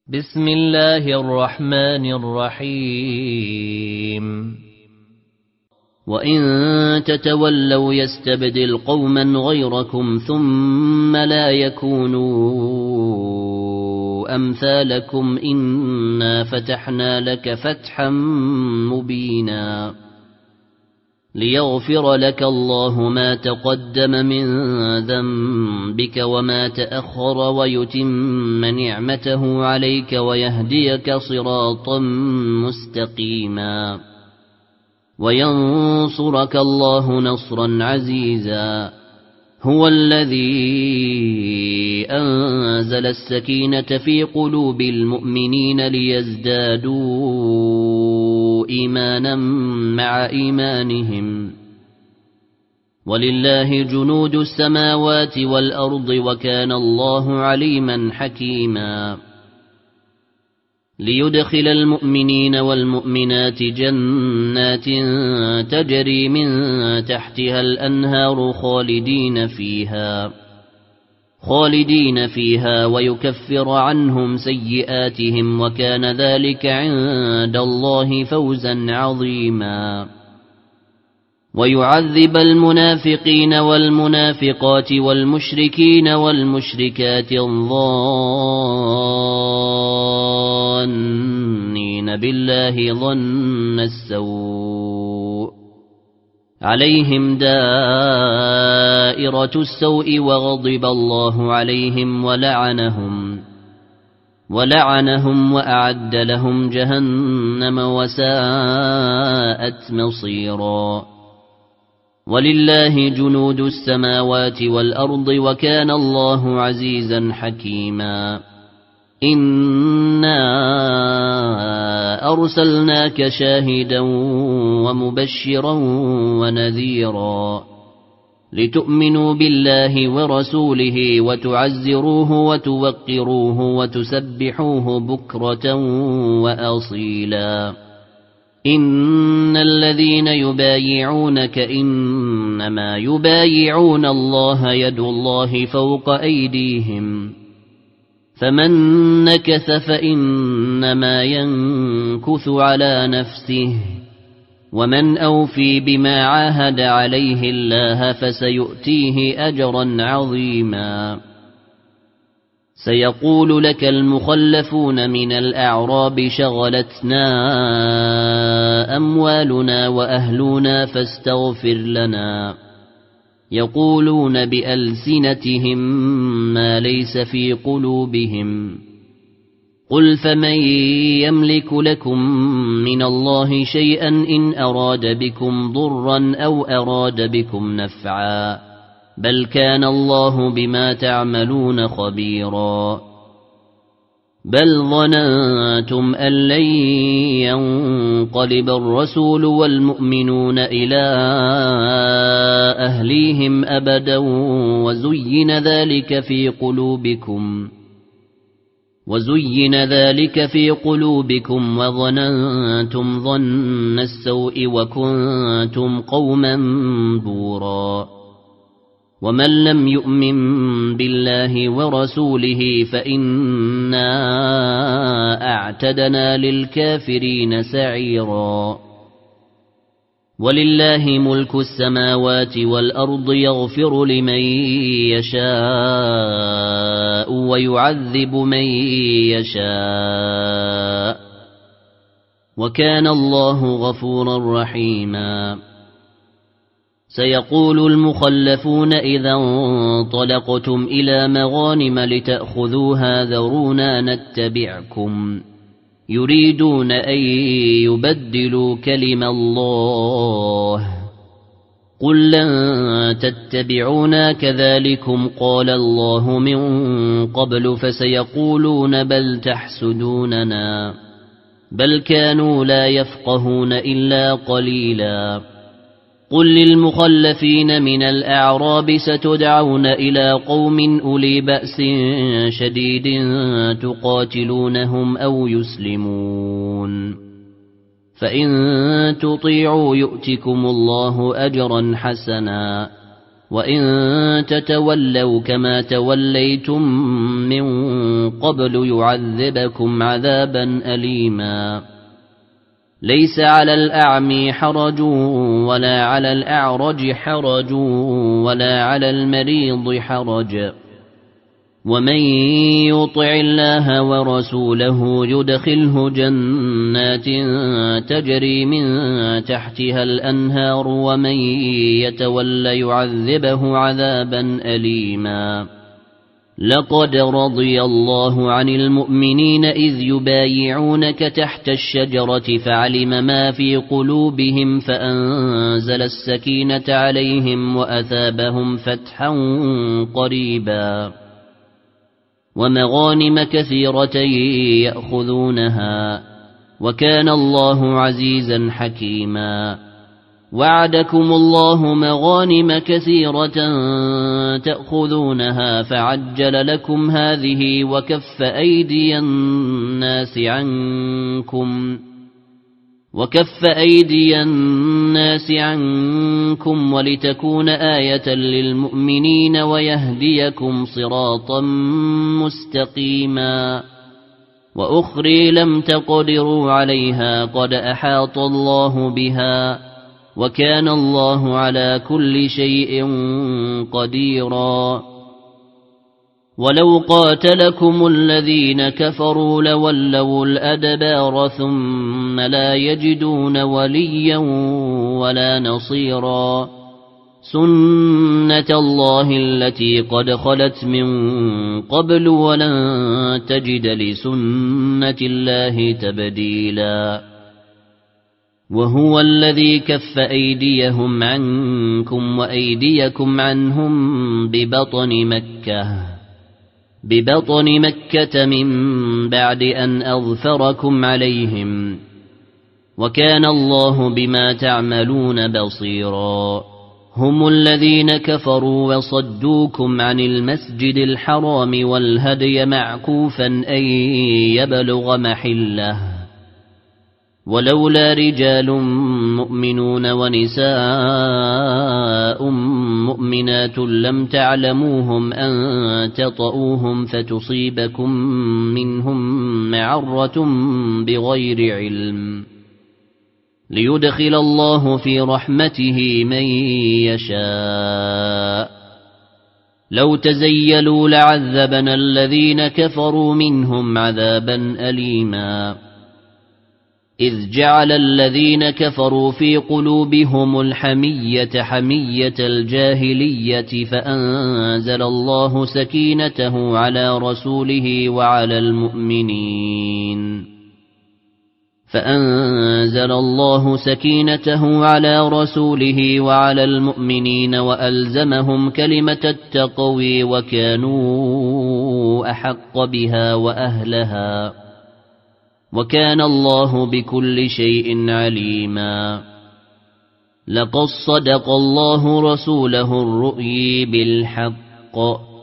بسم الله الرحمن الرحيم وإن تتولوا يستبدل قوما غيركم ثم لا يكونوا أمثالكم إنا فتحنا لك فتحا مبينا ليغفر لك الله ما تقدم من ذنبك وما تأخر ويتم نعمته عليك ويهديك صراطا مستقيما وينصرك الله نصرا عزيزا هو الذي أنزل السكينة في قلوب المؤمنين ليزدادوا إيمانا مع إيمانهم ولله جنود السماوات والأرض وكان الله عليما حكيما ليدخل المؤمنين والمؤمنات جنات تجري من تحتها الأنهار خالدين فيها ويكفر عنهم سيئاتهم وكان ذلك عند الله فوزا عظيما ويعذب المنافقين والمنافقات والمشركين والمشركات الظانين بالله ظن السوء عليهم دائرة السوء وغضب الله عليهم ولعنهم وأعد لهم جهنم وساءت مصيرا ولله جنود السماوات والأرض وكان الله عزيزا حكيما إنا أرسلناك شاهدا ومبشرا ونذيرا لتؤمنوا بالله ورسوله وتعزروه وتوقروه وتسبحوه بكرة وأصيلا إن الذين يبايعونك إنما يبايعون الله يد الله فوق أيديهم فمن نكث فإنما ينكث على نفسه ومن أوفي بما عاهد عليه الله فسيؤتيه أجرا عظيما سيقول لك المخلفون من الأعراب شغلتنا أموالنا وأهلنا فاستغفر لنا يقولون بألسنتهم ما ليس في قلوبهم قل فمن يملك لكم من الله شيئا إن أراد بكم ضرا أو أراد بكم نفعا بل كان الله بما تعملون خبيرا بل ظننتم أن لن ينقلب الرسول والمؤمنون إلى أهليهم أبدا وزين ذلك في قلوبكم وظننتم ظن السوء وكنتم قوما بورا ومن لم يؤمن بالله ورسوله فإنا أعتدنا للكافرين سعيرا ولله ملك السماوات والأرض يغفر لمن يشاء ويعذب من يشاء وكان الله غفورا رحيما سيقول المخلفون إذا انطلقتم إلى مغانم لتأخذوها ذرونا نتبعكم يريدون أن يبدلوا كلم الله قل لن تتبعونا كذلكم قال الله من قبل فسيقولون بل تحسدوننا بل كانوا لا يفقهون إلا قليلا قل للمخلفين من الأعراب ستدعون إلى قوم أولي بأس شديد تقاتلونهم أو يسلمون فإن تطيعوا يؤتكم الله أجرا حسنا وإن تتولوا كما توليتم من قبل يعذبكم عذابا أليما ليس على الأعمي حرج ولا على الأعرج حرج ولا على المريض حرج ومن يطع الله ورسوله يدخله جنات تجري من تحتها الأنهار ومن يتولى يعذبه عذابا أليما لقد رضي الله عن المؤمنين إذ يبايعونك تحت الشجرة فعلم ما في قلوبهم فأنزل السكينة عليهم وأثابهم فتحا قريبا ومغانم كثيرة يأخذونها وكان الله عزيزا حكيما وعدكم الله مغانم كثيرة تأخذونها فعجل لكم هذه وكف أيدي الناس عنكم ولتكون آية للمؤمنين ويهديكم صراطا مستقيما وأخرى لم تقدروا عليها قد أحاط الله بها وكان الله على كل شيء قديرا ولو قاتلكم الذين كفروا لولوا الأدبار ثم لا يجدون وليا ولا نصيرا سنة الله التي قد خلت من قبل ولن تجد لسنة الله تبديلا وهو الذي كف أيديهم عنكم وأيديكم عنهم ببطن مكة من بعد أن أظفركم عليهم وكان الله بما تعملون بصيرا هم الذين كفروا وصدوكم عن المسجد الحرام والهدي معكوفا أن يبلغ محله ولولا رجال مؤمنون ونساء مؤمنات لم تعلموهم أن تطؤوهم فتصيبكم منهم معرة بغير علم ليدخل الله في رحمته من يشاء لو تزيلوا لعذبنا الذين كفروا منهم عذابا أليما إذ جعل الذين كفروا في قلوبهم الحمية حمية الجاهلية فأنزل الله سكينته على رسوله وعلى المؤمنين وألزمهم كلمة التقوى وكانوا أحق بها وأهلها وكان الله بكل شيء عليما لقد صدق الله رسوله الرؤيا بالحق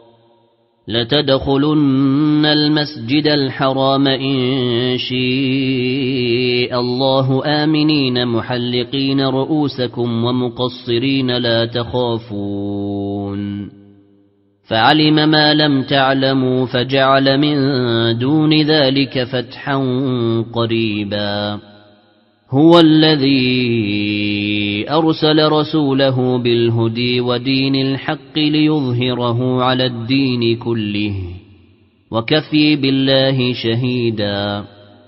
لتدخلن المسجد الحرام إن شاء الله آمنين محلقين رؤوسكم ومقصرين لا تخافون فعلم ما لم تعلموا فجعل من دون ذلك فتحا قريبا هو الذي أرسل رسوله بالهدى ودين الحق ليظهره على الدين كله وكفى بالله شهيدا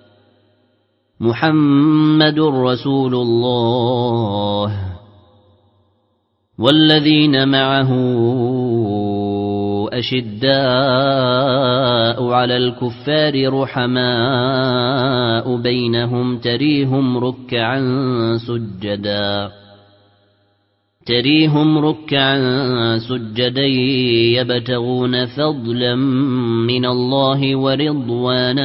محمد رسول الله والذين معه أشداء على الكفار رحماء بينهم تريهم ركعا سجدا يبتغون فضلا من الله ورضوانا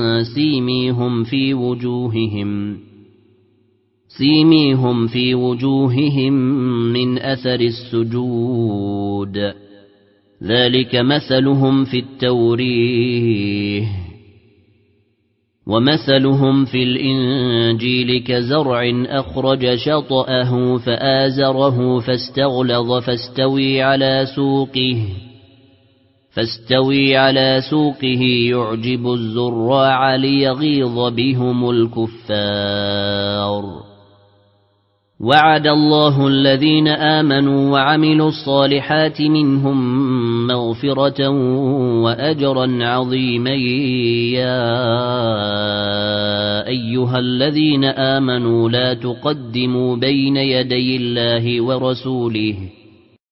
سيميهم في وجوههم من أثر السجود ذلك مثلهم في التوريه ومثلهم في الإنجيل كزرع أخرج شطأه فآزره فاستغلظ فاستوي على سوقه يعجب الزراع ليغيظ بهم الكفار. وعد الله الذين آمنوا وعملوا الصالحات منهم مغفرة وأجرا عظيما. يا أيها الذين آمنوا لا تقدموا بين يدي الله ورسوله